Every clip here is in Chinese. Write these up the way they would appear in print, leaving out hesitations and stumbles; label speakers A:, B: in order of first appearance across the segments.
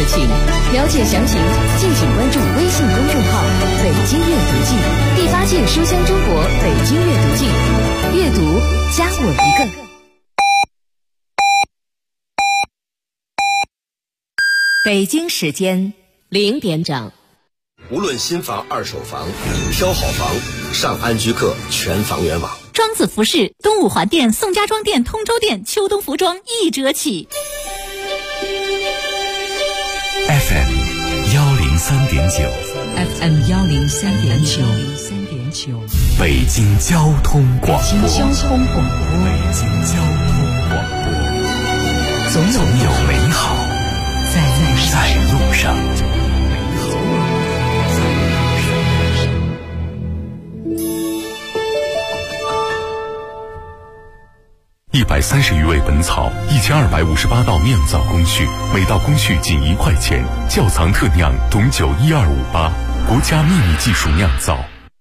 A: 热情。了解详情，敬请关注微信公众号“北京阅读记”，第8届书香中国北京阅读季，阅读加我一个。北京时间0点整。
B: 无论新房、二手房，挑好房，上安居客全房源网。
C: 庄子服饰、东五环店、宋家庄店、通州店、秋冬服装1折起。
D: FM 103.9
A: FM 103.9
D: 北京交通广播。
A: 北京交通广播。总有
D: 美好在路上。130余味本草，1258道酿造工序，每道工序仅1块钱。窖藏特酿董酒12588，国家秘密技术酿造。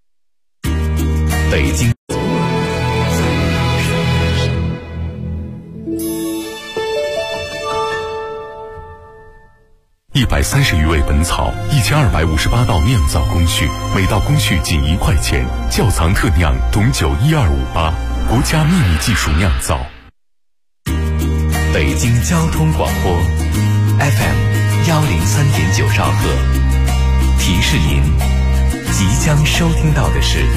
D: 北京。130余味本草，1258道酿造工序，每道工序仅1块钱。窖藏特酿董酒12588，国家秘密技术酿造。北京交通广播 FM 103.9兆赫，提示您即将收听到的是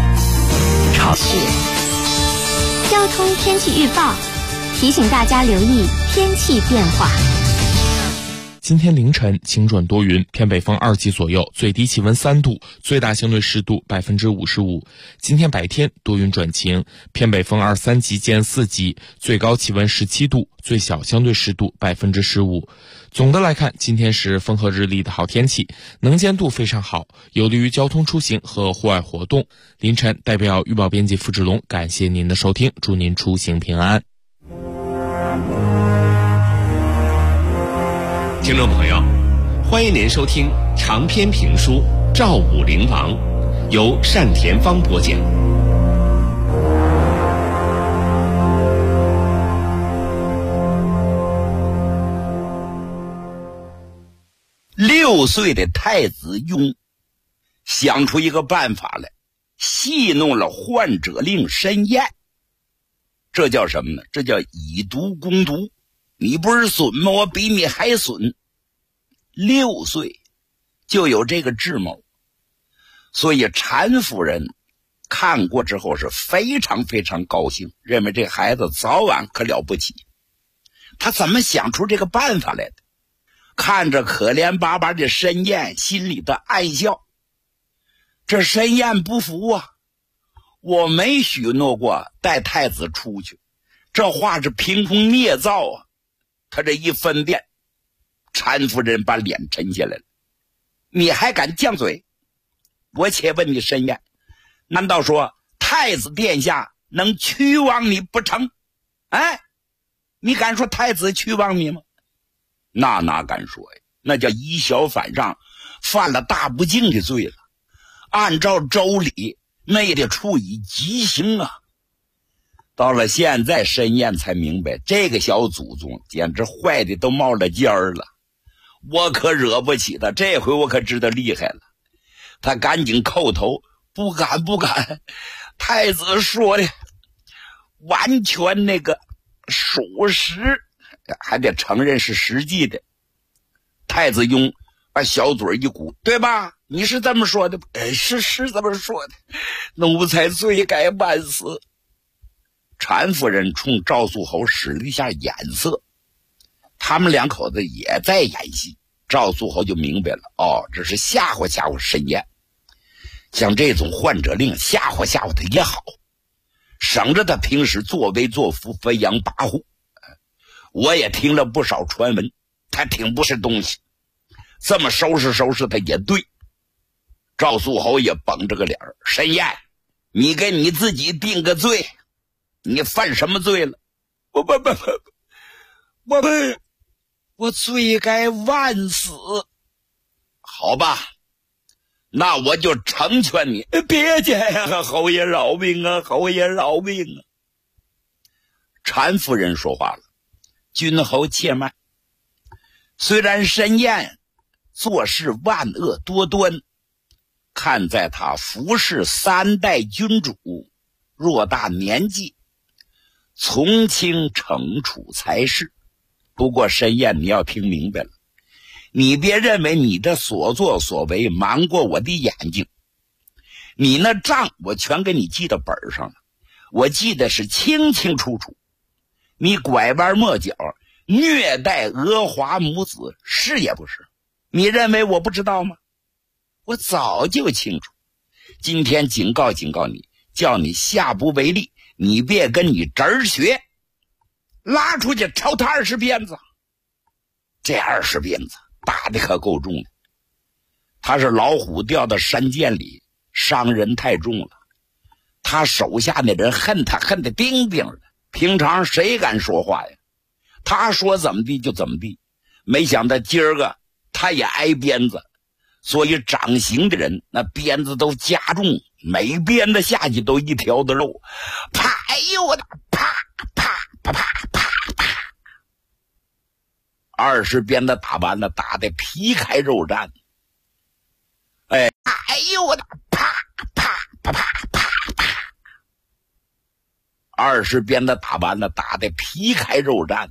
E: 交通天气预报，提醒大家留意天气变化。
F: 今天凌晨晴转多云，偏北风2级左右，最低气温3度，最大相对湿度55%。今天白天多云转晴，偏北风2、3级见4级，最高气温17度，最小相对湿度15%。总的来看，今天是风和日丽的好天气，能见度非常好，有利于交通出行和户外活动。凌晨代表预报编辑付志龙感谢您的收听，祝您出行平安。
B: 听众朋友，欢迎您收听长篇评书《赵武灵王》，由单田芳播讲。
G: 6岁的太子雍想出一个办法来，戏弄了患者令申彦。这叫什么呢？这叫以毒攻毒。你不是损吗？我比你还损。6岁就有这个智谋，所以禅夫人看过之后是非常非常高兴，认为这孩子早晚可了不起。他怎么想出这个办法来的？看着可怜巴巴的申彦，心里的暗笑。这申彦不服啊，我没许诺过带太子出去，这话是凭空捏造啊。他这一分辨，禅夫人把脸沉下来了。你还敢犟嘴？我且问你申彦，难道说太子殿下能屈枉你不成？哎，你敢说太子屈枉你吗？那哪敢说呀，那叫以小反上，犯了大不敬的罪了。按照周礼，那也得处以极刑啊。到了现在，申彦才明白，这个小祖宗简直坏的都冒了尖儿了。我可惹不起他，这回我可知道厉害了。他赶紧叩头，不敢不敢，太子说的完全那个属实，还得承认是实际的。太子雍把小嘴一鼓，对吧？你是这么说的？是这么说的。奴才罪该万死。禅夫人冲赵肃侯使了一下眼色，他们两口子也在演戏。赵肃侯就明白了，哦，这是吓唬吓唬申彦。像这种患者令吓唬吓唬他也好，省着他平时作威作福，飞扬跋扈。我也听了不少传闻，他挺不是东西，这么收拾收拾他也对。赵肃侯也绷着个脸，申彦，你给你自己定个罪，你犯什么罪了？我罪该万死。好吧，那我就成全你。别介呀，侯爷饶命啊，侯爷饶命啊。禅夫人说话了，君侯且慢。 虽然申燕做事万恶多端，看在他服侍3代君主，偌大年纪，从轻惩处才是。不过申燕，你要听明白了，你别认为你的所作所为瞒过我的眼睛，你那账我全给你记到本上了，我记得是清清楚楚。你拐弯抹角虐待娥华母子，是也不是？你认为我不知道吗？我早就清楚。今天警告你，叫你下不为例，你别跟你侄儿学，拉出去抽他20鞭子。这20鞭子打的可够重的，他是老虎掉到山涧里，伤人太重了。他手下那人恨他恨得钉钉的，平常谁敢说话呀？他说怎么地就怎么地，没想到今儿个他也挨鞭子，所以掌刑的人那鞭子都加重，每鞭子下去都一条的肉，啪！哎呦我的，啪啪啪啪啪啪，20鞭子打完了，打得皮开肉绽。哎呦我的，啪啪啪啪啪啪，20鞭子打完了，打得皮开肉绽。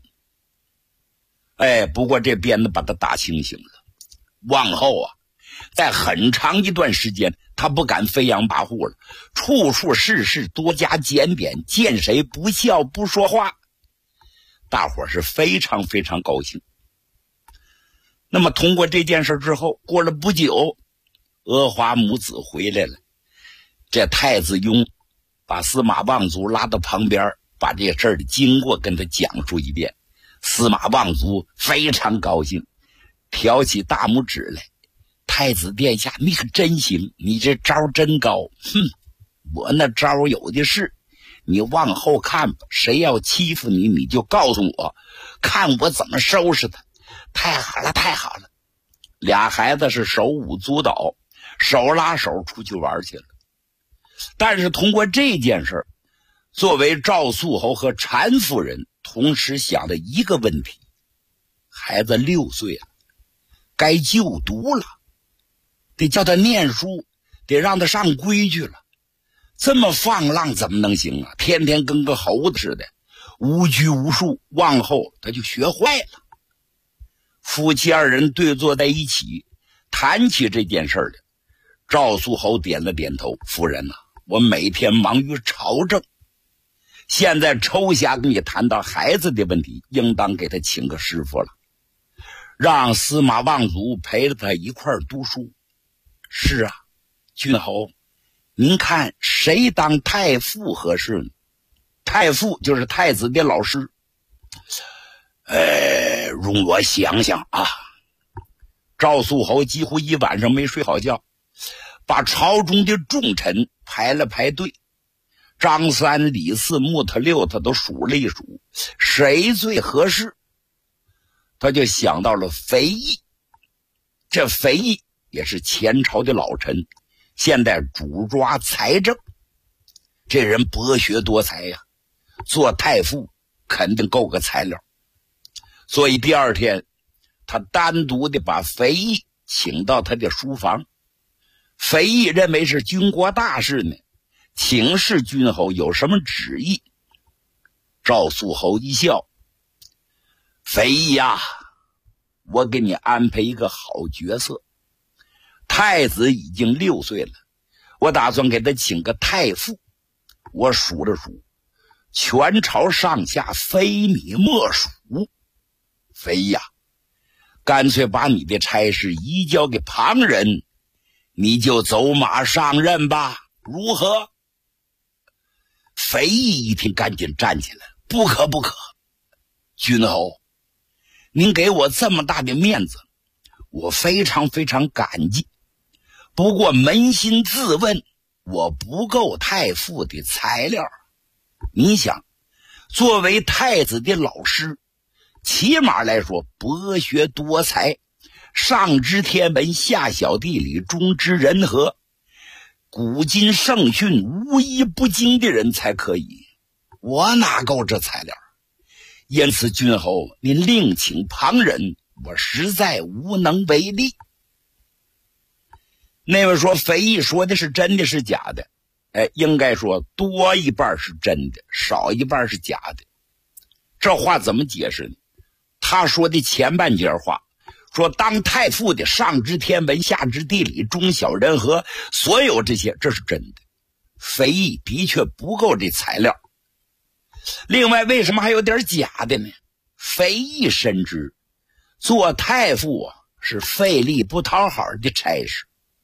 G: 不过这鞭子把他打清醒了，往后啊，在很长一段时间他不敢飞扬跋扈了，处处事事多加检点，见谁不笑不说话，大伙是非常非常高兴。那么通过这件事之后，过了不久，娥华母子回来了，这太子雍把司马望族拉到旁边，把这事儿的经过跟他讲述一遍。司马望族非常高兴，挑起大拇指来，太子殿下你可真行，你这招真高，我那招有的是，你往后看吧，谁要欺负你，你就告诉我，看我怎么收拾他。太好了太好了，俩孩子是手舞足蹈，手拉手出去玩去了。但是通过这件事，作为赵肃侯和陈夫人同时想了一个问题，孩子6岁了，该就读了，得叫他念书，得让他上规矩了。这么放浪怎么能行啊？天天跟个猴子似的，无拘无束，往后他就学坏了。夫妻2人对坐在一起，谈起这件事来。赵肃侯点了点头，夫人我每天忙于朝政，现在抽暇跟你谈到孩子的问题，应当给他请个师傅了，让司马望族陪着他一块儿读书。是啊，君侯，您看谁当太傅合适呢？太傅就是太子的老师。容我想想啊。赵肃侯几乎一晚上没睡好觉，把朝中的重臣排了排队，张三李四木他六他都数了一数，谁最合适？他就想到了肥义。这肥义也是前朝的老臣，现在主抓财政，这人博学多才呀，做太傅肯定够个材料。所以第2天他单独的把肥义请到他的书房。肥义认为是军国大事呢，请示君侯有什么旨意。赵肃侯一笑，肥义呀，我给你安排一个好角色。太子已经6岁了，我打算给他请个太傅。我数了数，全朝上下非你莫属。肥义呀，干脆把你的差事移交给旁人，你就走马上任吧，如何？肥义一听赶紧站起来，不可不可，君侯，您给我这么大的面子，我非常非常感激。不过扪心自问，我不够太傅的材料。你想，作为太子的老师，起码来说博学多才，上知天文，下晓地理，中知人和，古今圣训无一不精的人才可以，我哪够这材料？因此君侯您另请旁人， 我实在无能为力。那位说肥义说的是真的是假的？应该说多一半是真的，少一半是假的。这话怎么解释呢？他说的前半截话说当太傅的上知天文下知地理中小人和所有这些，这是真的。肥义的确不够这材料。另外为什么还有点假的呢？肥义深知做太傅是费力不讨好的差事。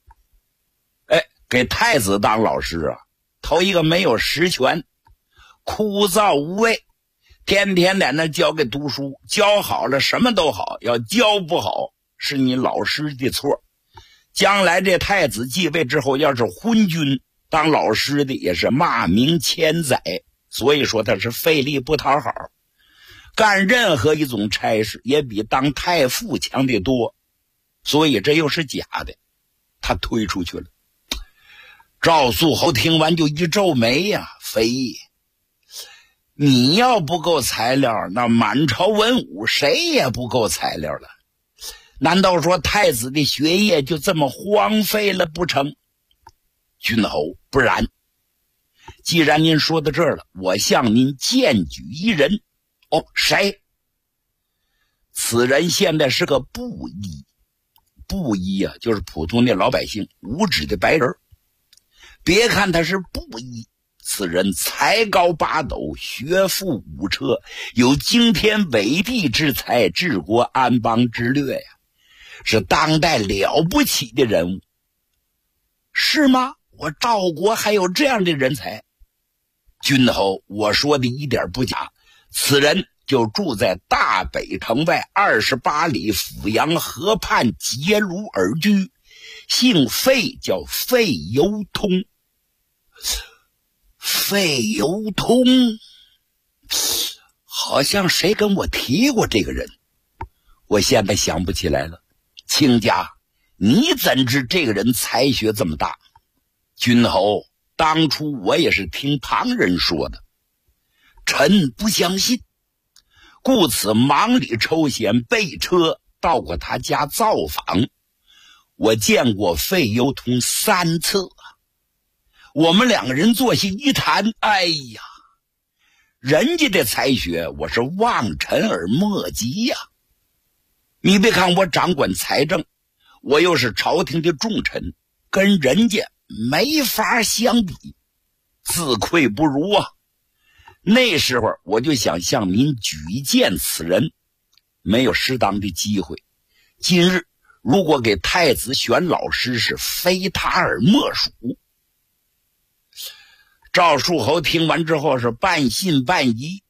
G: 给太子当老师头一个没有实权，枯燥无味，天天在那教给读书，教好了什么都好，要教不好是你老师的错。将来这太子继位之后，要是昏君，当老师的也是骂名千载。所以说他是费力不讨好，干任何一种差事也比当太傅强得多，所以这又是假的，他推出去了。赵肃侯听完就一皱眉呀，肥义，你要不够材料，那满朝文武谁也不够材料了。难道说太子的学业就这么荒废了不成？君侯，不然。既然您说到这儿了，我向您荐举一人。谁？此人现在是个布衣。布衣就是普通的老百姓，无知的白人。别看他是布衣，此人才高八斗，学富五车，有惊天伟地之才，治国安邦之略呀，是当代了不起的人物。是吗？我赵国还有这样的人才？君侯，我说的一点不假，此人就住在大北城外28里阜阳河畔结庐而居，姓费，叫费由通。费由通，好像谁跟我提过这个人，我现在想不起来了。卿家，你怎知这个人才学这么大？君侯，当初我也是听旁人说的，臣不相信，故此忙里抽闲备车到过他家造访。我见过费由通3次，我们两个人坐下一谈，哎呀，人家的才学我是望尘而莫及呀。你别看我掌管财政，我又是朝廷的重臣，跟人家没法相比，自愧不如啊。那时候我就想向您举荐此人，没有适当的机会。今日如果给太子选老师，是非他而莫属。赵肃侯听完之后是半信半疑。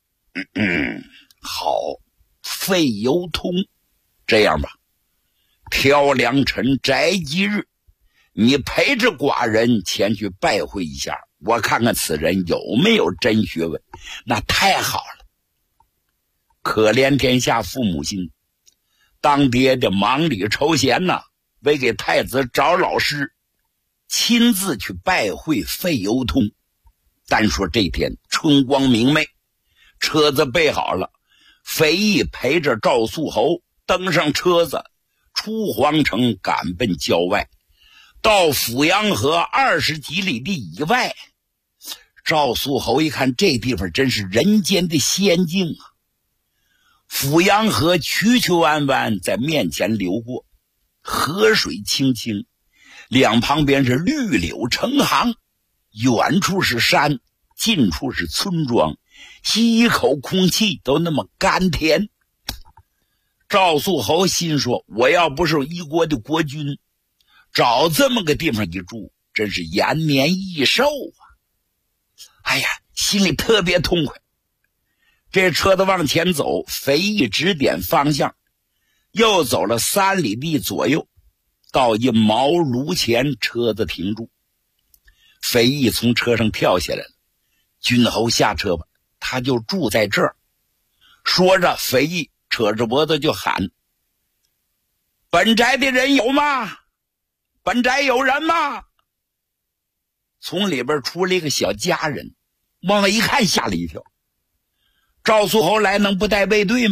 G: 好，费由通，这样吧，挑良辰宅吉日，你陪着寡人前去拜会一下，我看看此人有没有真学问。那太好了。可怜天下父母心，当爹的忙里抽闲为给太子找老师，亲自去拜会费由通。单说这天春光明媚，车子备好了，肥义陪着赵肃侯登上车子，出皇城赶奔郊外，到阜阳河20几里地以外。赵肃侯一看，这地方真是人间的仙境啊！阜阳河曲曲弯弯在面前流过，河水清清，两旁边是绿柳成行，远处是山，近处是村庄，吸一口空气都那么甘甜。赵肃侯心说，我要不是一国的国君，找这么个地方一住，真是延年益寿啊！哎呀，心里特别痛快。这车子往前走，肥义指点方向，又走了3里地左右，到一茅庐前，车子停住。肥义从车上跳下来了，君侯下车吧，他就住在这儿。说着，肥义扯着脖子就喊：本宅的人有吗？本宅有人吗？从里边出了一个小家人，往外一看，吓了一跳。赵肃侯来能不带卫队吗？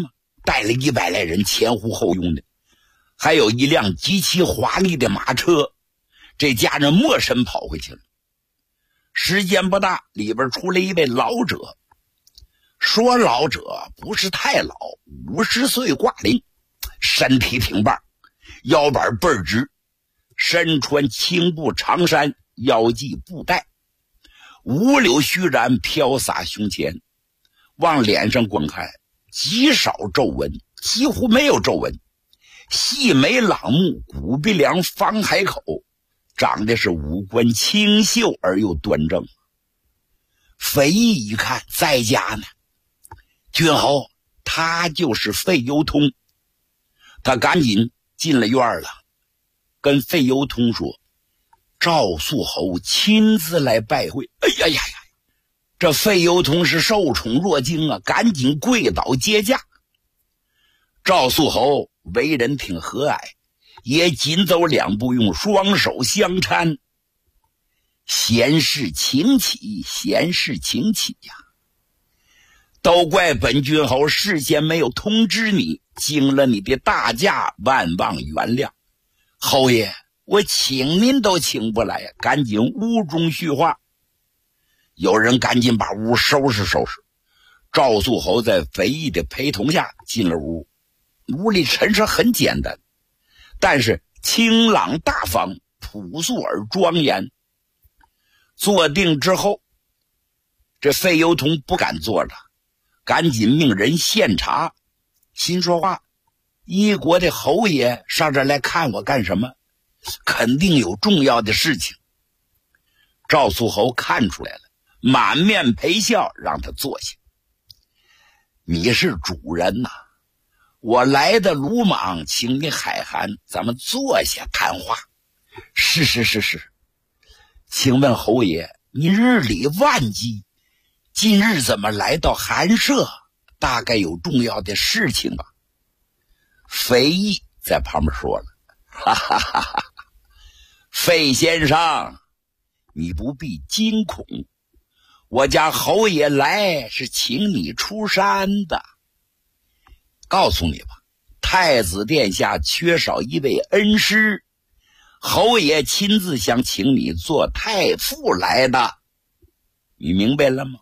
G: 带了100来人前呼后拥的，还有一辆极其华丽的马车。这家人没身跑回去了。时间不大，里边出来一位老者。说老者不是太老，50岁挂龄，身体挺棒，腰板倍儿直，身穿青布长衫，腰系布带，五柳须髯飘洒胸前，往脸上观看，极少皱纹，几乎没有皱纹，细眉朗目，骨鼻梁，方海口，长得是五官清秀而又端正。费祎一看在家呢，君侯，他就是费由通。他赶紧进了院了，跟费由通说，赵肃侯亲自来拜会。哎呀呀呀！这费由通是受宠若惊啊，赶紧跪倒接驾。赵肃侯为人挺和蔼，也紧走2步，用双手相搀。闲事请起，闲事请起呀！都怪本君侯事先没有通知你，惊了你的大驾，万望原谅。侯爷，我请您都请不来呀！赶紧屋中叙话。有人赶紧把屋收拾收拾。赵肃侯在费祎的陪同下进了屋。屋里陈设很简单，但是清朗大方，朴素而庄严。坐定之后，这费由通不敢坐了，赶紧命人献茶。心说话，一国的侯爷上这来看我干什么？肯定有重要的事情。赵肃侯看出来了，满面陪笑，让他坐下。你是主人呐，我来的鲁莽，请你海涵，咱们坐下谈话。是。请问侯爷，你日理万机，今日怎么来到寒舍？大概有重要的事情吧？费祎在旁边说了，哈哈哈哈，费先生，你不必惊恐，我家侯爷来是请你出山的。告诉你吧，太子殿下缺少一位恩师，侯爷亲自想请你做太傅来的，你明白了吗？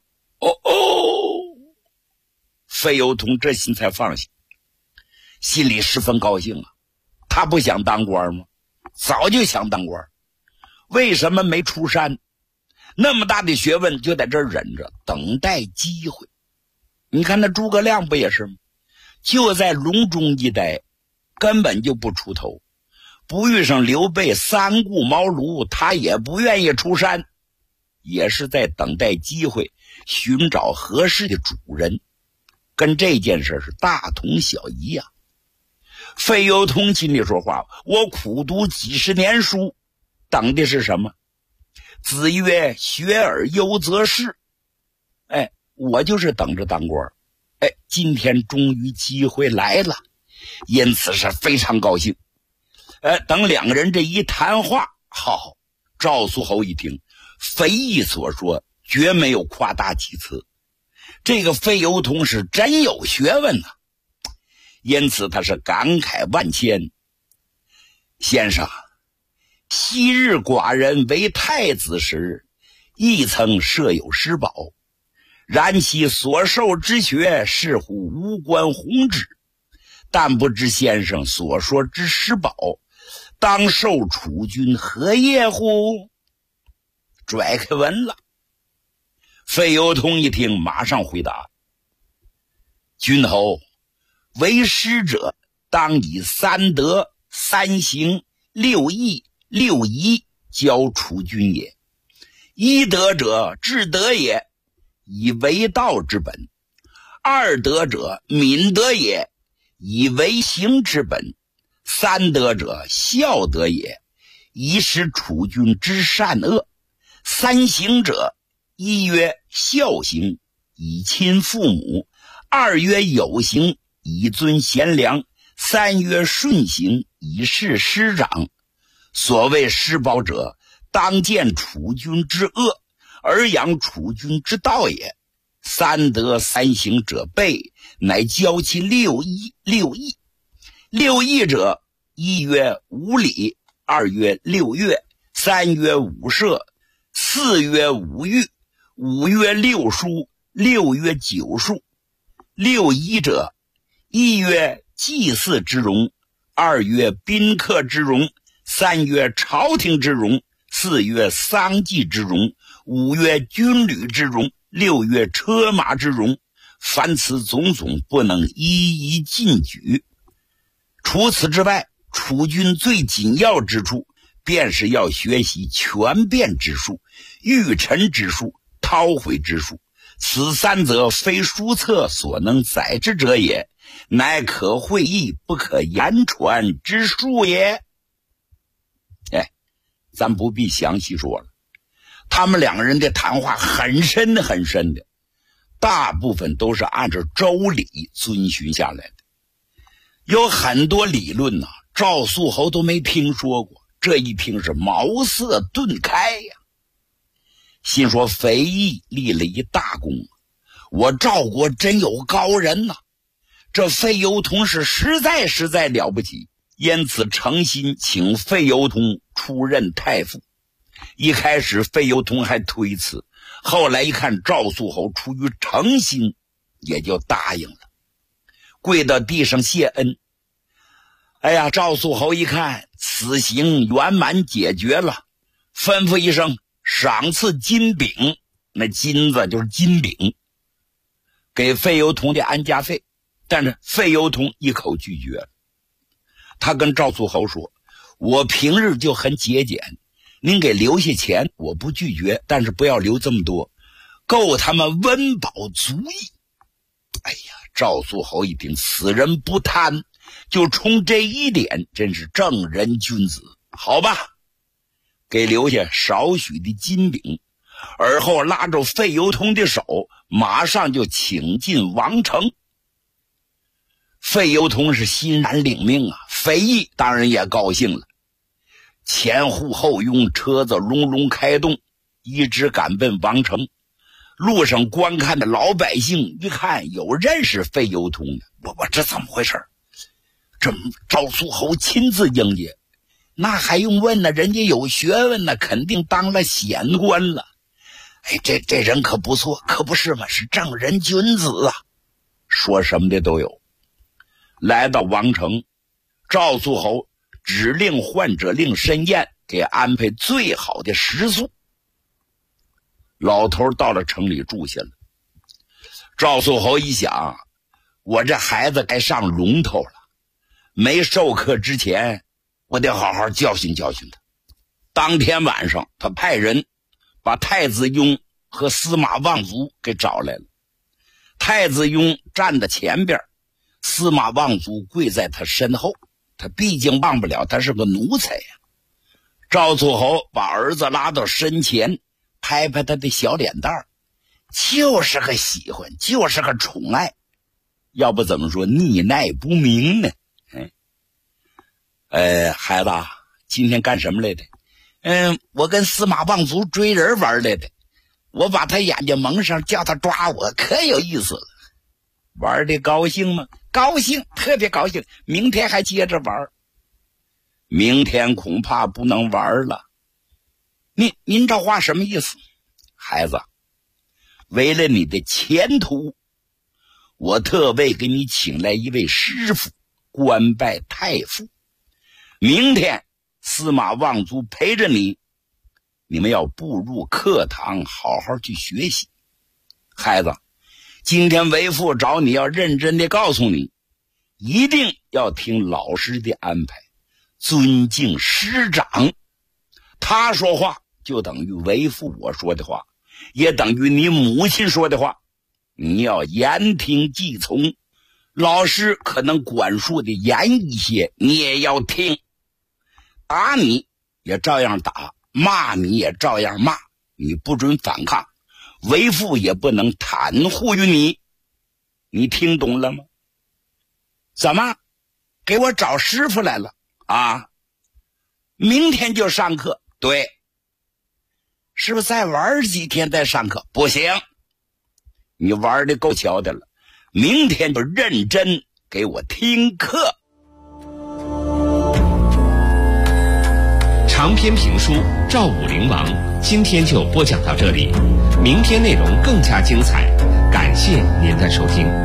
G: 费由通这心才放下，心里十分高兴啊。他不想当官吗？早就想当官，为什么没出山？那么大的学问就在这儿忍着，等待机会。你看那诸葛亮不也是吗？就在隆中一带，根本就不出头。不遇上刘备三顾茅庐，他也不愿意出山，也是在等待机会，寻找合适的主人。跟这件事是大同小异呀。费由通心里说话，我苦读几十年书，等的是什么？子曰学而优则仕。我就是等着当官。今天终于机会来了，因此是非常高兴。等两个人这一谈话，好，赵肃侯一听，费祎所说绝没有夸大其词，这个费由通是真有学问啊，因此他是感慨万千。先生，昔日寡人为太子时，亦曾设有师宝，然其所受之学似乎无关宏旨，但不知先生所说之师宝，当受楚君何业乎？拽开文了。费由通一听，马上回答：君侯，为师者，当以3德、3行、6义、6仪教楚君也。1德者，治德也，以为道之本；二德者，敏德也，以为行之本；三德者，孝德也，以使楚君之善恶；三行者，一曰孝行，以亲父母；二曰有行，以尊贤良；三曰顺行，以事师长。所谓师宝者，当见楚君之恶，而扬楚君之道也。 三德三行者备，乃教其六艺。六艺者，一曰五礼，二曰六乐，三曰五射，四曰五御，五曰六书，六曰九术。六仪者，一曰祭祀之容，二曰宾客之容，三曰朝廷之容，四曰丧祭之容，五曰军旅之容，六曰车马之容。凡此种种，不能一一尽举。除此之外，楚军最紧要之处，便是要学习权变之术、御臣之术、韬晦之术。此三则非书册所能载之者也，乃可会意不可言传之术也。咱不必详细说了，他们两个人的谈话很深的，大部分都是按照周礼遵循下来的。有很多理论呢，赵肃侯都没听说过，这一听是茅塞顿开呀。心说肥义立了一大功，我赵国真有高人呐，这费由同是实在了不起，因此诚心请费由同出任太傅。一开始费由同还推辞，后来一看赵肃侯出于诚心，也就答应了，跪到地上谢恩。赵肃侯一看此行圆满解决了，吩咐一声赏赐金饼，那金子就是金饼，给费由同的安家费。但是费由同一口拒绝了。他跟赵肃侯说，我平日就很节俭，您给留下钱我不拒绝，但是不要留这么多，够他们温饱足矣。赵肃侯一听此人不贪，就冲这一点真是正人君子。好吧，给留下少许的金饼，而后拉着费由同的手，马上就请进王城。费由同是欣然领命啊，费义当然也高兴了。前呼后拥，车子隆隆开动，一直赶奔王城。路上观看的老百姓一看有认识费由同的，我这怎么回事？这赵肃侯亲自迎接，那还用问呢？人家有学问呢，肯定当了显官了。这人可不错，可不是吗？是正人君子啊，说什么的都有。来到王城，赵肃侯指令患者令申宴，给安排最好的食宿。老头到了城里住下了。赵肃侯一想，我这孩子该上龙头了，没授课之前，我得好好教训教训他。当天晚上，他派人把太子雍和司马望族给找来了。太子雍站在前边，司马望族跪在他身后，他毕竟忘不了他是个奴才呀。赵肃侯把儿子拉到身前，拍拍他的小脸蛋儿，就是个喜欢，就是个宠爱，要不怎么说溺爱不明呢？孩子，今天干什么来的？我跟司马望族追人玩来的，我把他眼睛蒙上，叫他抓我，可有意思了。玩的高兴吗？高兴，特别高兴，明天还接着玩。明天恐怕不能玩了。您这话什么意思？孩子，为了你的前途，我特为给你请来一位师傅，官拜太傅。明天司马望族陪着你，你们要步入课堂，好好去学习。孩子，今天为父找你，要认真的告诉你，一定要听老师的安排，尊敬师长。他说话就等于为父我说的话，也等于你母亲说的话，你要言听计从。老师可能管束的严一些，你也要听。打你也照样打，骂你也照样骂，你不准反抗，为父也不能袒护于你。你听懂了吗？怎么给我找师傅来了啊？明天就上课？对。是不是再玩几天再上课？不行， 你玩的够巧的了，明天就认真给我听课。
B: 长篇评书《赵武灵王》今天就播讲到这里，明天内容更加精彩，感谢您的收听。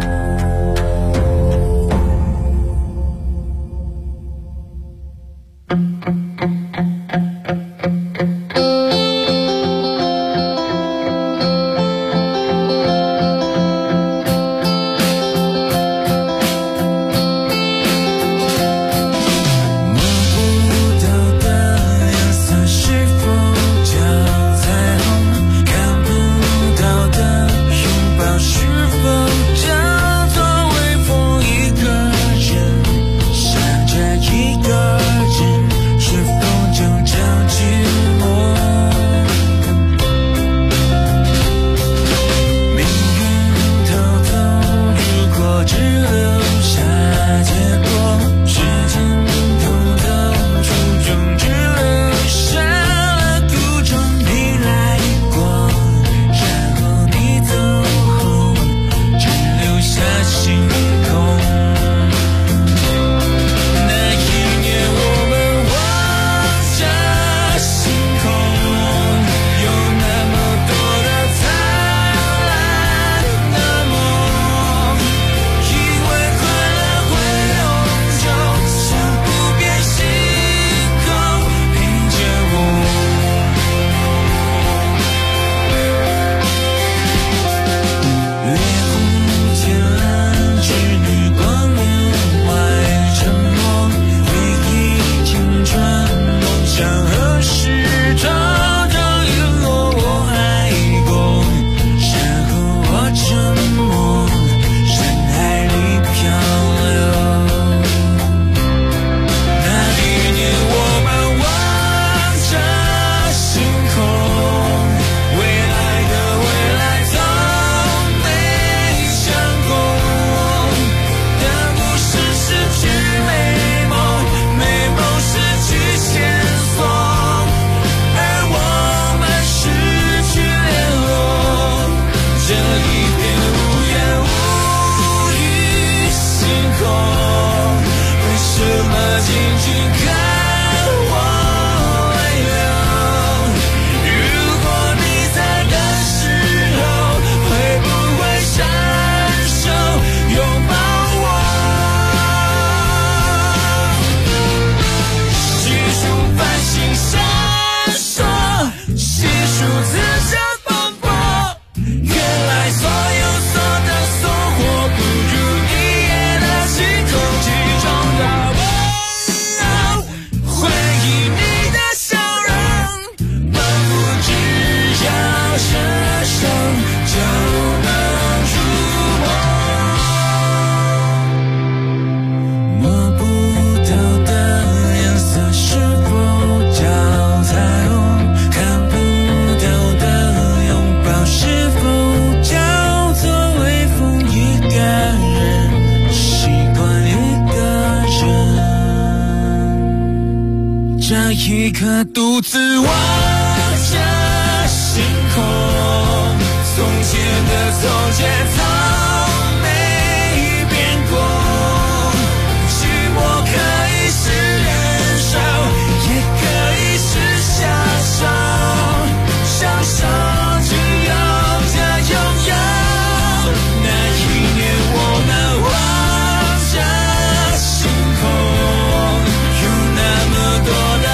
H: 一刻独自望着星空，从前的从前从没变过，寂寞可以是忍受，也可以是享受，享受只有这拥有。那一年我们望着星空，有那么多的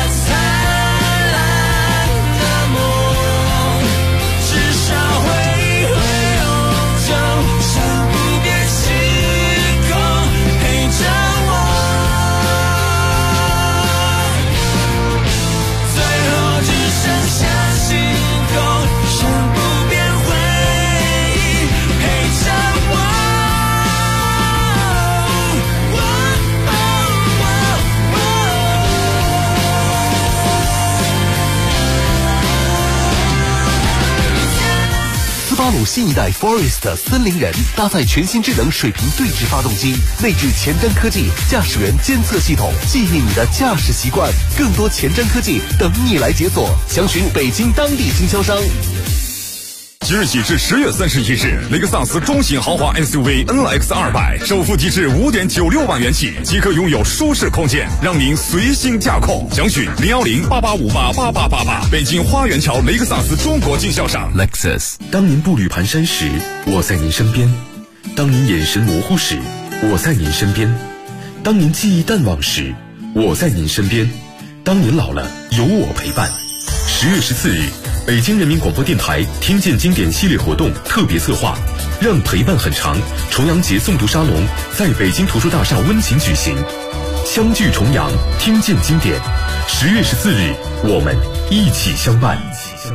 I: 斯巴鲁新一代 Forest 森林人搭载全新智能水平对置发动机，内置前瞻科技驾驶员监测系统，记忆你的驾驶习惯。更多前瞻科技等你来解锁，详询北京当地经销商。
J: 即日起至10月31日，雷克萨斯中型豪华 SUV NX 200首付低至5.96万元起，即可拥有舒适空间，让您随心驾控。详询01088588888，北京花园桥雷克萨斯中国经销商。
I: Lexus， 当您步履蹒跚时，我在您身边；当您眼神模糊时，我在您身边；当您记忆淡忘时，我在您身边；当您老了，有我陪伴。10月14日，北京人民广播电台听见经典系列活动特别策划，让陪伴很长重阳节诵读沙龙在北京图书大厦温情举行，相聚重阳，听见经典。10月14日，我们一起相伴。